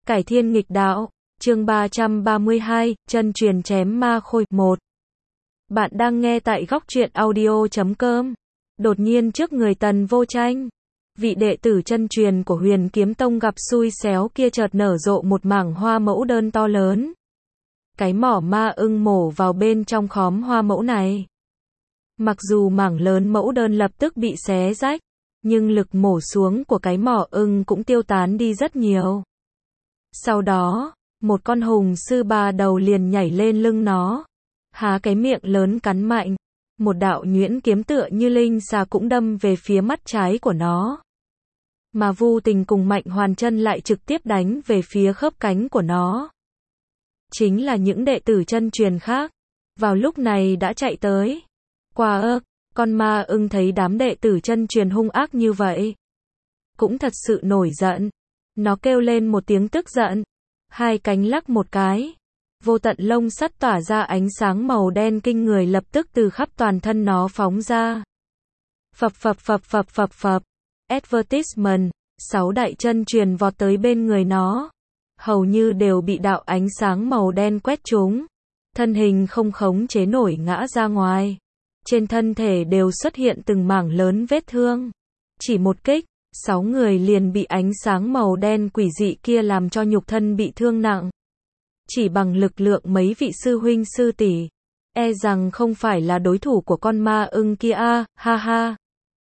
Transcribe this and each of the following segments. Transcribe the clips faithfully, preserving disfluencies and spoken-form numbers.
Cải thiên nghịch đạo, chương ba trăm ba mươi hai, chân truyền chém ma khôi. một. Bạn đang nghe tại góc truyện audio chấm com. Đột nhiên trước người Tần Vô Tranh, vị đệ tử chân truyền của Huyền Kiếm Tông gặp xui xéo kia chợt nở rộ một mảng hoa mẫu đơn to lớn. Cái mỏ ma ưng mổ vào bên trong khóm hoa mẫu này. Mặc dù mảng lớn mẫu đơn lập tức bị xé rách, nhưng lực mổ xuống của cái mỏ ưng cũng tiêu tán đi rất nhiều. Sau đó, một con hùng sư ba đầu liền nhảy lên lưng nó, há cái miệng lớn cắn mạnh, một đạo nhuyễn kiếm tựa như linh xà cũng đâm về phía mắt trái của nó. Mà Vu Tình cùng Mạnh Hoàn Chân lại trực tiếp đánh về phía khớp cánh của nó. Chính là những đệ tử chân truyền khác, vào lúc này đã chạy tới. Qua ơ, con ma ưng thấy đám đệ tử chân truyền hung ác như vậy, cũng thật sự nổi giận. Nó kêu lên một tiếng tức giận, hai cánh lắc một cái, vô tận lông sắt tỏa ra ánh sáng màu đen kinh người lập tức từ khắp toàn thân nó phóng ra. Phập phập phập phập phập phập, advertisement, sáu đại chân truyền vọt tới bên người nó, hầu như đều bị đạo ánh sáng màu đen quét trúng, thân hình không khống chế nổi ngã ra ngoài. Trên thân thể đều xuất hiện từng mảng lớn vết thương. Chỉ một kích, sáu người liền bị ánh sáng màu đen quỷ dị kia làm cho nhục thân bị thương nặng. Chỉ bằng lực lượng mấy vị sư huynh sư tỷ, e rằng không phải là đối thủ của con ma ưng kia a, ha ha.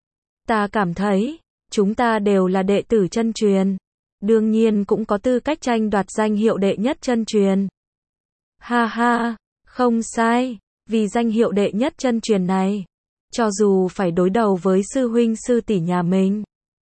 Ta cảm thấy, chúng ta đều là đệ tử chân truyền, đương nhiên cũng có tư cách tranh đoạt danh hiệu đệ nhất chân truyền. Ha ha, không sai, vì danh hiệu đệ nhất chân truyền này, cho dù phải đối đầu với sư huynh sư tỷ nhà mình,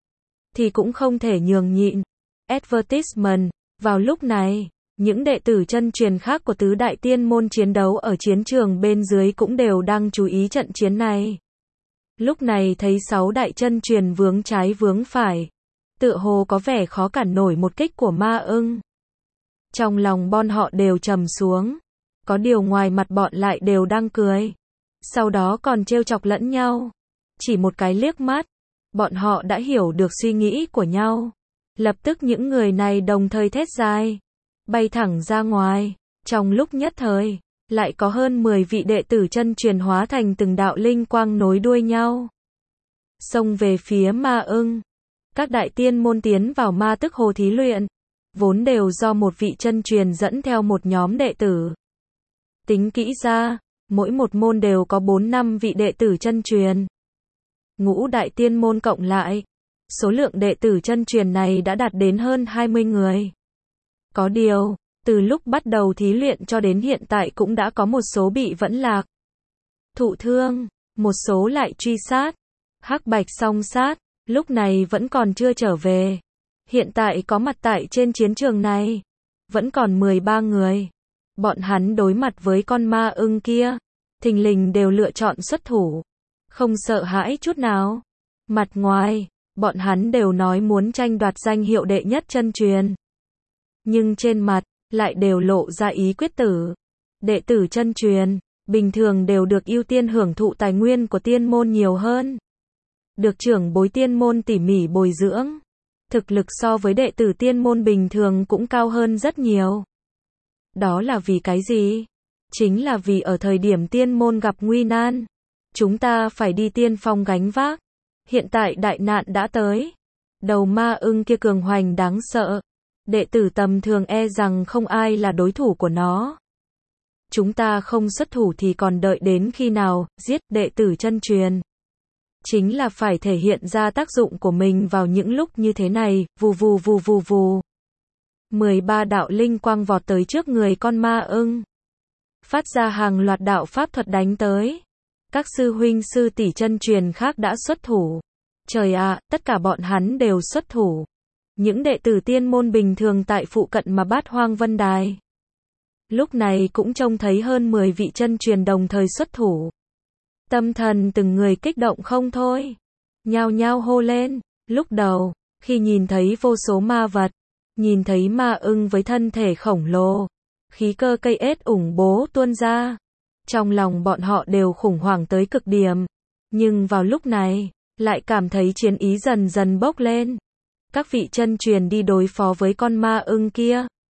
thì cũng không thể nhường nhịn. Advertisement, vào lúc này, những đệ tử chân truyền khác của tứ đại tiên môn chiến đấu ở chiến trường bên dưới cũng đều đang chú ý trận chiến này. Lúc này thấy sáu đại chân truyền vướng trái vướng phải, tựa hồ có vẻ khó cản nổi một kích của ma ưng. Trong lòng bọn họ đều trầm xuống, có điều ngoài mặt bọn lại đều đang cười, sau đó còn trêu chọc lẫn nhau. Chỉ một cái liếc mắt, bọn họ đã hiểu được suy nghĩ của nhau. Lập tức những người này đồng thời thét dài, bay thẳng ra ngoài. Trong lúc nhất thời, lại có hơn mười vị đệ tử chân truyền hóa thành từng đạo linh quang nối đuôi nhau, xông về phía ma ưng. Các đại tiên môn tiến vào ma tức hồ thí luyện, vốn đều do một vị chân truyền dẫn theo một nhóm đệ tử. Tính kỹ ra, mỗi một môn đều có bốn năm vị đệ tử chân truyền. Ngũ đại tiên môn cộng lại, số lượng đệ tử chân truyền này đã đạt đến hơn hai mươi người. Có điều, từ lúc bắt đầu thí luyện cho đến hiện tại cũng đã có một số bị vẫn lạc, thụ thương, một số lại truy sát. Hắc Bạch song sát, lúc này vẫn còn chưa trở về. Hiện tại có mặt tại trên chiến trường này, vẫn còn mười ba người. Bọn hắn đối mặt với con ma ưng kia, thình lình đều lựa chọn xuất thủ, không sợ hãi chút nào. Mặt ngoài, bọn hắn đều nói muốn tranh đoạt danh hiệu đệ nhất chân truyền, nhưng trên mặt, lại đều lộ ra ý quyết tử. Đệ tử chân truyền, bình thường đều được ưu tiên hưởng thụ tài nguyên của tiên môn nhiều hơn, được trưởng bối tiên môn tỉ mỉ bồi dưỡng. Thực lực so với đệ tử tiên môn bình thường cũng cao hơn rất nhiều. Đó là vì cái gì? Chính là vì ở thời điểm tiên môn gặp nguy nan, chúng ta phải đi tiên phong gánh vác. Hiện tại đại nạn đã tới, đầu ma ưng kia cường hoành đáng sợ, đệ tử tầm thường e rằng không ai là đối thủ của nó. Chúng ta không xuất thủ thì còn đợi đến khi nào? Giết đệ tử chân truyền, chính là phải thể hiện ra tác dụng của mình vào những lúc như thế này. Vù vù vù vù vù, mười ba đạo linh quang vọt tới trước người con ma ưng, phát ra hàng loạt đạo pháp thuật đánh tới. Các sư huynh sư tỷ chân truyền khác đã xuất thủ. Trời ạ, tất cả bọn hắn đều xuất thủ. Những đệ tử tiên môn bình thường tại phụ cận mà Bát Hoang Vân Đài, lúc này cũng trông thấy hơn mười vị chân truyền đồng thời xuất thủ. Tâm thần từng người kích động không thôi, nhao nhao hô lên. Lúc đầu, khi nhìn thấy vô số ma vật, nhìn thấy ma ưng với thân thể khổng lồ, khí cơ cây ết ủng bố tuôn ra, trong lòng bọn họ đều khủng hoảng tới cực điểm. Nhưng vào lúc này, lại cảm thấy chiến ý dần dần bốc lên. Các vị chân truyền đi đối phó với con ma ưng kia,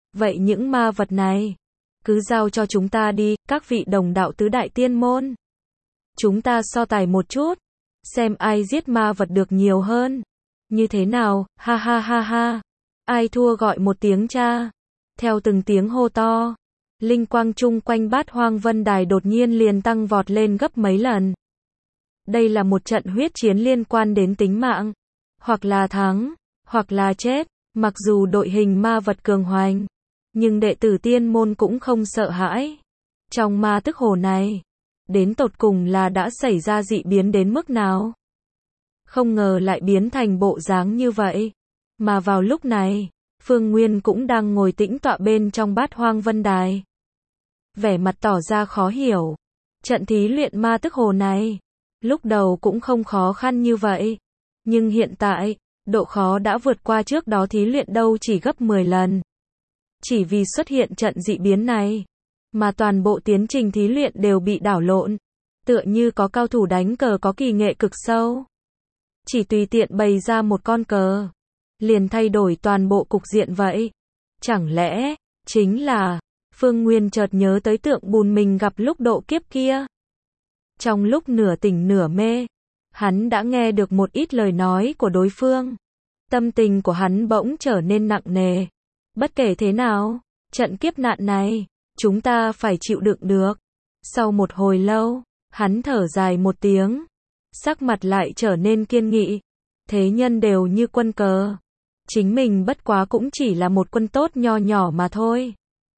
Vậy những ma vật này, cứ giao cho chúng ta đi, các vị đồng đạo tứ đại tiên môn. Chúng ta so tài một chút, xem ai giết ma vật được nhiều hơn. Như thế nào, ha ha ha ha. Ai thua gọi một tiếng cha. Theo từng tiếng hô to, linh quang chung quanh Bát Hoang Vân Đài đột nhiên liền tăng vọt lên gấp mấy lần. Đây là một trận huyết chiến liên quan đến tính mạng. Hoặc là thắng, hoặc là chết. Mặc dù đội hình ma vật cường hoành, nhưng đệ tử tiên môn cũng không sợ hãi. Trong ma tức hồ này, đến tột cùng là đã xảy ra dị biến đến mức nào? Không ngờ lại biến thành bộ dáng như vậy. Mà vào lúc này, Phương Nguyên cũng đang ngồi tĩnh tọa bên trong Bát Hoang Vân Đài. Vẻ mặt tỏ ra khó hiểu. Trận thí luyện ma tức hồ này, lúc đầu cũng không khó khăn như vậy. Nhưng hiện tại, độ khó đã vượt qua trước đó thí luyện đâu chỉ gấp mười lần. Chỉ vì xuất hiện trận dị biến này, mà toàn bộ tiến trình thí luyện đều bị đảo lộn. Tựa như có cao thủ đánh cờ có kỳ nghệ cực sâu. Chỉ tùy tiện bày ra một con cờ, liền thay đổi toàn bộ cục diện vậy. Chẳng lẽ, chính là, Phương Nguyên chợt nhớ tới tượng bùn mình gặp lúc độ kiếp kia. Trong lúc nửa tỉnh nửa mê, hắn đã nghe được một ít lời nói của đối phương. Tâm tình của hắn bỗng trở nên nặng nề. Bất kể thế nào, trận kiếp nạn này, chúng ta phải chịu đựng được. Sau một hồi lâu, hắn thở dài một tiếng. Sắc mặt lại trở nên kiên nghị. Thế nhân đều như quân cờ. Chính mình bất quá cũng chỉ là một quân tốt nho nhỏ mà thôi.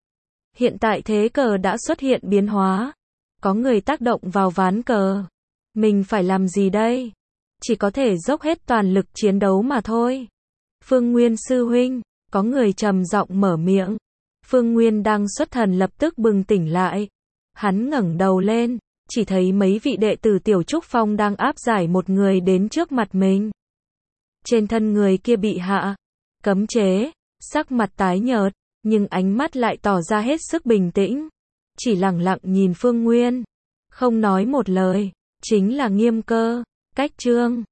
Hiện tại thế cờ đã xuất hiện biến hóa. Có người tác động vào ván cờ. Mình phải làm gì đây? Chỉ có thể dốc hết toàn lực chiến đấu mà thôi. Phương Nguyên sư huynh, có người trầm giọng mở miệng. Phương Nguyên đang xuất thần lập tức bừng tỉnh lại. Hắn ngẩng đầu lên, chỉ thấy mấy vị đệ tử Tiểu Trúc Phong đang áp giải một người đến trước mặt mình. Trên thân người kia bị hạ cấm chế, sắc mặt tái nhợt, nhưng ánh mắt lại tỏ ra hết sức bình tĩnh. Chỉ lặng lặng nhìn Phương Nguyên, không nói một lời. Chính là Nghiêm Cơ, Cách Trương.